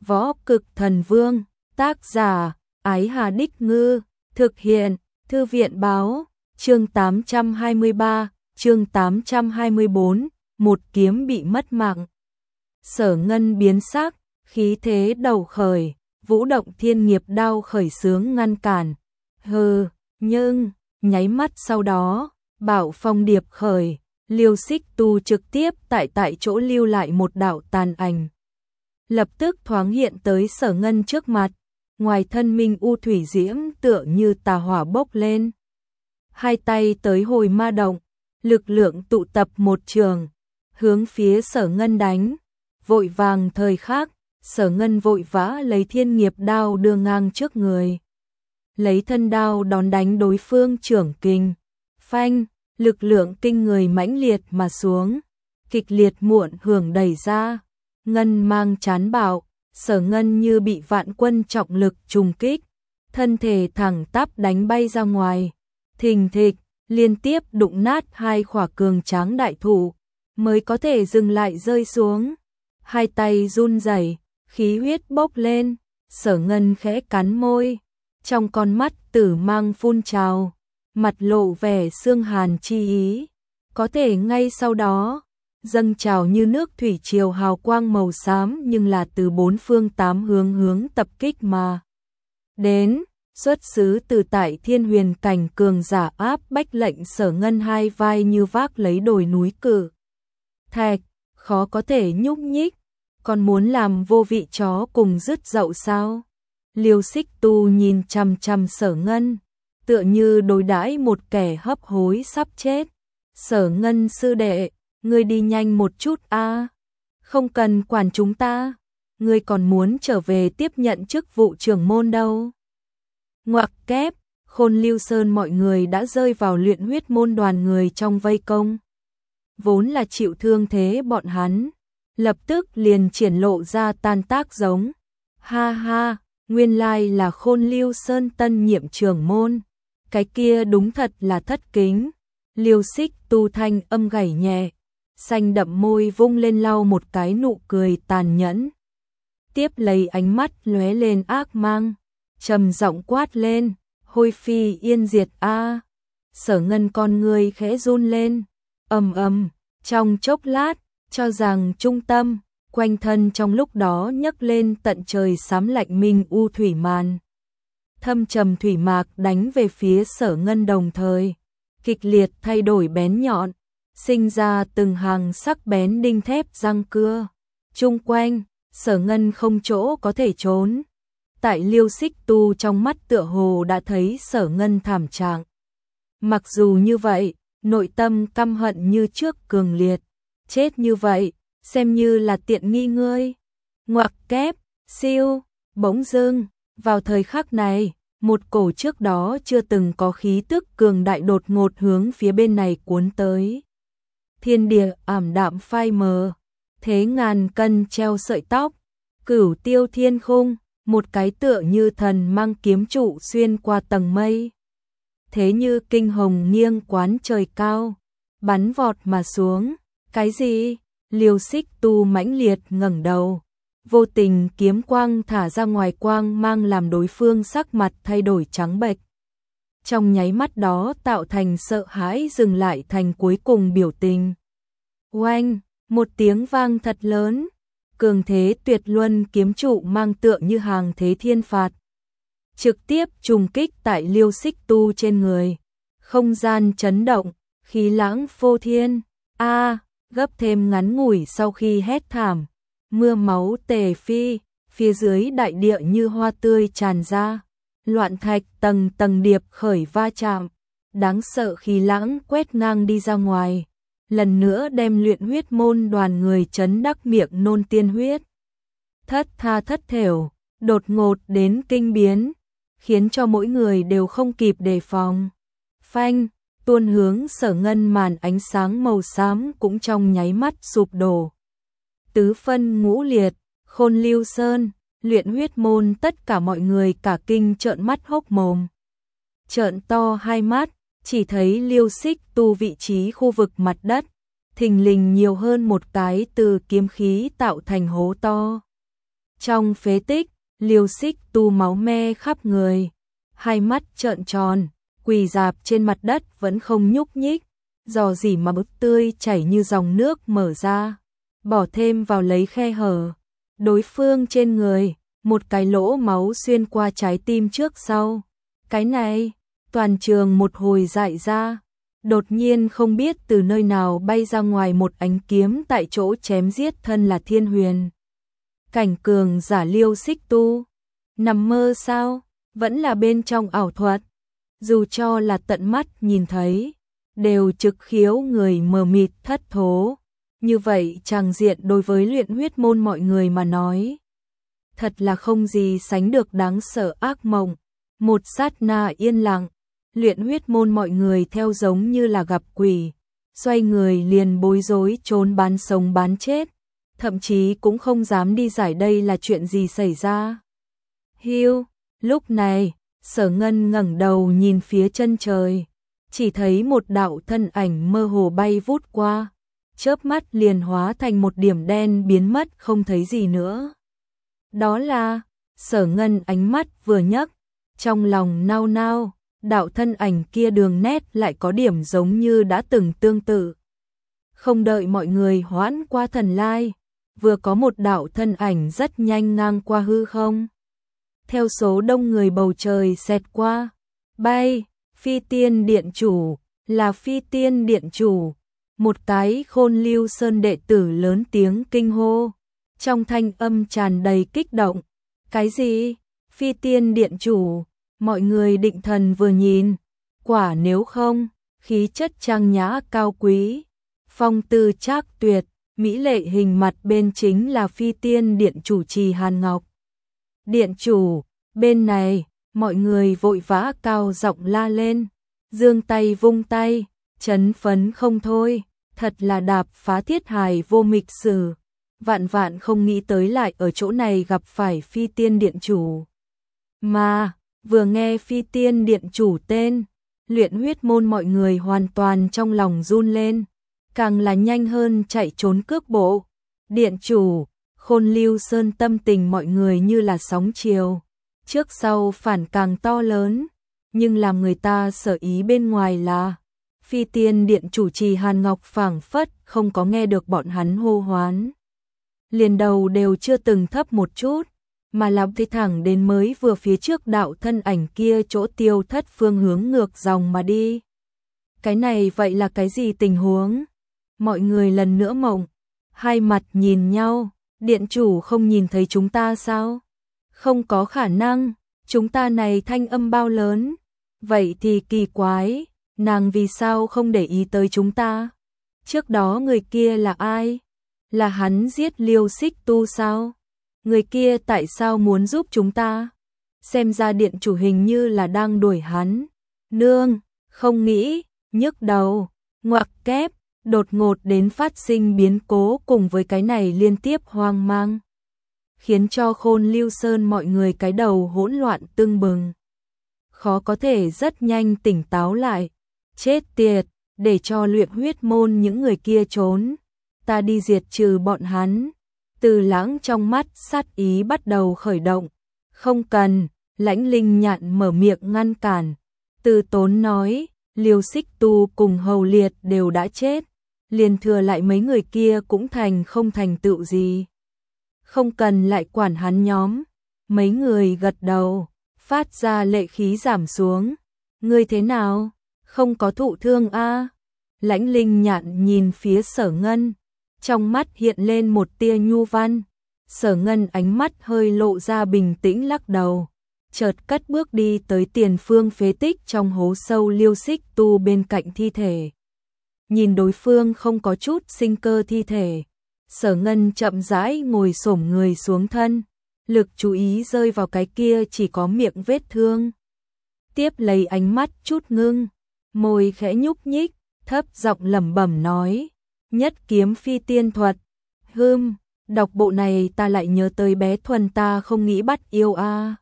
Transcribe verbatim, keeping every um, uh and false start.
Võ Cực Thần Vương, tác giả, Ái Hà Đích Ngư, thực hiện, Thư viện Báo, chương tám trăm hai mươi ba, chương tám trăm hai mươi bốn, một kiếm bị mất mạng. Sở Ngân biến sắc, khí thế đầu khởi, vũ động thiên nghiệp đao khởi xướng ngăn cản. Hừ, nhưng, nháy mắt sau đó, Bảo Phong điệp khởi, Liêu Xích Tu trực tiếp tại tại chỗ lưu lại một đạo tàn ảnh. Lập tức thoáng hiện tới Sở Ngân trước mặt, ngoài thân minh u thủy diễm tựa như tà hỏa bốc lên. Hai tay tới hồi ma động, lực lượng tụ tập một trường, hướng phía Sở Ngân đánh. Vội vàng thời khắc, Sở Ngân vội vã lấy thiên nghiệp đao đưa ngang trước người. Lấy thân đao đón đánh đối phương trưởng kình. Phanh, lực lượng kinh người mãnh liệt mà xuống. Kịch liệt muộn hưởng đẩy ra. Ngân mang chán bạo, Sở Ngân như bị vạn quân trọng lực trùng kích. Thân thể thẳng tắp đánh bay ra ngoài. Thình thịch, liên tiếp đụng nát hai khỏa cường tráng đại thụ. Mới có thể dừng lại rơi xuống. Hai tay run rẩy, khí huyết bốc lên, Sở Ngân khẽ cắn môi, trong con mắt tử mang phun trào, mặt lộ vẻ xương hàn chi ý. Có thể ngay sau đó, dâng trào như nước thủy triều hào quang màu xám nhưng là từ bốn phương tám hướng hướng tập kích mà đến, xuất xứ từ tại Thiên Huyền cảnh cường giả áp bách lệnh Sở Ngân hai vai như vác lấy đồi núi cự thạch, khó có thể nhúc nhích. Còn muốn làm vô vị chó cùng dứt dậu sao? Liêu Xích Tu nhìn chằm chằm Sở Ngân, tựa như đối đãi một kẻ hấp hối sắp chết. Sở Ngân sư đệ, ngươi đi nhanh một chút a, không cần quản chúng ta, ngươi còn muốn trở về tiếp nhận chức vụ trưởng môn đâu. Ngoặc kép, Khôn Lưu Sơn mọi người đã rơi vào luyện huyết môn đoàn người trong vây công. Vốn là chịu thương thế bọn hắn. Lập tức liền triển lộ ra tan tác giống. Ha ha, nguyên lai là Khôn Lưu Sơn tân nhiệm trưởng môn. Cái kia đúng thật là thất kính. Liêu Xích Tu thanh âm gảy nhẹ, xanh đậm môi vung lên lau một cái nụ cười tàn nhẫn. Tiếp lấy ánh mắt lóe lên ác mang, trầm giọng quát lên, hôi phi yên diệt a. Sở Ngân con người khẽ run lên, ầm ầm, trong chốc lát, cho rằng trung tâm, quanh thân trong lúc đó nhấc lên tận trời xám lạnh minh u thủy màn. Thâm trầm thủy mạc đánh về phía Sở Ngân đồng thời, kịch liệt thay đổi bén nhọn, sinh ra từng hàng sắc bén đinh thép răng cưa. Chung quanh, Sở Ngân không chỗ có thể trốn. Tại Liêu Xích Tu trong mắt tựa hồ đã thấy Sở Ngân thảm trạng. Mặc dù như vậy, nội tâm căm hận như trước cường liệt. Chết như vậy, xem như là tiện nghi ngươi. Ngoặc kép, siêu, bỗng dưng, vào thời khắc này, một cổ trước đó chưa từng có khí tức cường đại đột ngột hướng phía bên này cuốn tới. Thiên địa ảm đạm phai mờ, thế ngàn cân treo sợi tóc, cửu tiêu thiên khung, một cái tựa như thần mang kiếm trụ xuyên qua tầng mây. Thế như kinh hồng nghiêng quán trời cao, bắn vọt mà xuống. Cái gì? Liêu Xích Tu mãnh liệt ngẩng đầu, vô tình kiếm quang thả ra ngoài quang mang làm đối phương sắc mặt thay đổi trắng bệch. Trong nháy mắt đó tạo thành sợ hãi dừng lại thành cuối cùng biểu tình. Oanh, một tiếng vang thật lớn, cường thế tuyệt luân kiếm trụ mang tựa như hàng thế thiên phạt. Trực tiếp trùng kích tại Liêu Xích Tu trên người, không gian chấn động, khí lãng phô thiên. A, gấp thêm ngắn ngủi sau khi hét thảm, mưa máu tề phi, phía dưới đại địa như hoa tươi tràn ra, loạn thạch tầng tầng điệp khởi va chạm, đáng sợ khí lãng quét ngang đi ra ngoài, lần nữa đem luyện huyết môn đoàn người chấn đắc miệng nôn tiên huyết. Thất tha thất thểu, đột ngột đến kinh biến, khiến cho mỗi người đều không kịp đề phòng. Phanh, tuôn hướng Sở Ngân màn ánh sáng màu xám cũng trong nháy mắt sụp đổ. Tứ phân ngũ liệt, Khôn Lưu Sơn, luyện huyết môn tất cả mọi người cả kinh trợn mắt hốc mồm. Trợn to hai mắt, chỉ thấy Liêu Xích Tu vị trí khu vực mặt đất, thình lình nhiều hơn một cái từ kiếm khí tạo thành hố to. Trong phế tích, Liêu Xích Tu máu me khắp người, hai mắt trợn tròn, quỳ rạp trên mặt đất vẫn không nhúc nhích, rò rỉ mà bức tươi chảy như dòng nước mở ra, bỏ thêm vào lấy khe hở. Đối phương trên người, một cái lỗ máu xuyên qua trái tim trước sau. Cái này, toàn trường một hồi dại ra. Đột nhiên không biết từ nơi nào bay ra ngoài một ánh kiếm tại chỗ chém giết thân là Thiên Huyền. Cảnh cường giả Liêu Xích Tu. Nằm mơ sao? Vẫn là bên trong ảo thuật. Dù cho là tận mắt nhìn thấy, đều trực khiếu người mờ mịt thất thố. Như vậy tràng diện đối với luyện huyết môn mọi người mà nói, thật là không gì sánh được đáng sợ ác mộng. Một sát na yên lặng, luyện huyết môn mọi người theo giống như là gặp quỷ, xoay người liền bối rối trốn bán sống bán chết, thậm chí cũng không dám đi giải đây là chuyện gì xảy ra. Hiu, lúc này, Sở Ngân ngẩng đầu nhìn phía chân trời, chỉ thấy một đạo thân ảnh mơ hồ bay vút qua, chớp mắt liền hóa thành một điểm đen biến mất không thấy gì nữa. Đó là, Sở Ngân ánh mắt vừa nhấc, trong lòng nao nao, đạo thân ảnh kia đường nét lại có điểm giống như đã từng tương tự. Không đợi mọi người hoãn qua thần lai, vừa có một đạo thân ảnh rất nhanh ngang qua hư không. Theo số đông người bầu trời xẹt qua, bay, Phi Tiên Điện Chủ, là Phi Tiên Điện Chủ. Một cái Khôn Lưu Sơn đệ tử lớn tiếng kinh hô, trong thanh âm tràn đầy kích động. Cái gì? Phi Tiên Điện Chủ? Mọi người định thần vừa nhìn, quả nếu không, khí chất trang nhã cao quý, phong tư trác tuyệt, mỹ lệ hình mặt bên chính là Phi Tiên Điện Chủ Trì Hàn Ngọc. Điện Chủ, bên này, mọi người vội vã cao giọng la lên, giương tay vung tay, chấn phấn không thôi, thật là đạp phá thiết hài vô mịch sử. Vạn vạn không nghĩ tới lại ở chỗ này gặp phải Phi Tiên Điện Chủ. Mà, vừa nghe Phi Tiên Điện Chủ tên, luyện huyết môn mọi người hoàn toàn trong lòng run lên, càng là nhanh hơn chạy trốn cước bộ. Điện Chủ, Khôn Lưu Sơn tâm tình mọi người như là sóng chiều, trước sau phản càng to lớn, nhưng làm người ta sở ý bên ngoài là Phi Tiên Điện Chủ Trì Hàn Ngọc phảng phất không có nghe được bọn hắn hô hoán. Liền đầu đều chưa từng thấp một chút, mà là đi thẳng đến mới vừa phía trước đạo thân ảnh kia chỗ tiêu thất phương hướng ngược dòng mà đi. Cái này vậy là cái gì tình huống? Mọi người lần nữa mộng, hai mặt nhìn nhau, Điện Chủ không nhìn thấy chúng ta sao? Không có khả năng, chúng ta này thanh âm bao lớn, vậy thì kỳ quái, nàng vì sao không để ý tới chúng ta? Trước đó người kia là ai? Là hắn giết Liêu Xích Tu sao? Người kia tại sao muốn giúp chúng ta? Xem ra Điện Chủ hình như là đang đuổi hắn. Nương, không nghĩ, nhức đầu, ngoặc kép, đột ngột đến phát sinh biến cố cùng với cái này liên tiếp hoang mang, khiến cho Khôn Lưu Sơn mọi người cái đầu hỗn loạn tưng bừng. Khó có thể rất nhanh tỉnh táo lại. Chết tiệt, để cho luyện huyết môn những người kia trốn, ta đi diệt trừ bọn hắn. Từ Lãng trong mắt sát ý bắt đầu khởi động. Không cần, Lãnh Linh Nhạn mở miệng ngăn cản. Từ Tốn nói, Liêu Xích Tu cùng Hầu Liệt đều đã chết, liền thừa lại mấy người kia cũng thành không thành tựu gì. Không cần lại quản hắn nhóm. Mấy người gật đầu, phát ra lệ khí giảm xuống. Ngươi thế nào? Không có thụ thương a? À? Lãnh Linh Nhạn nhìn phía Sở Ngân, trong mắt hiện lên một tia nhu văn. Sở Ngân ánh mắt hơi lộ ra bình tĩnh lắc đầu, chợt cất bước đi tới tiền phương phế tích trong hố sâu Liêu Xích Tu bên cạnh thi thể. Nhìn đối phương không có chút sinh cơ thi thể, Sở Ngân chậm rãi ngồi xổm người xuống thân, lực chú ý rơi vào cái kia chỉ có miệng vết thương. Tiếp lấy ánh mắt chút ngưng, môi khẽ nhúc nhích, thấp giọng lẩm bẩm nói, nhất kiếm phi tiên thuật. Hừm, đọc bộ này ta lại nhớ tới bé Thuần ta không nghĩ bắt yêu a. À.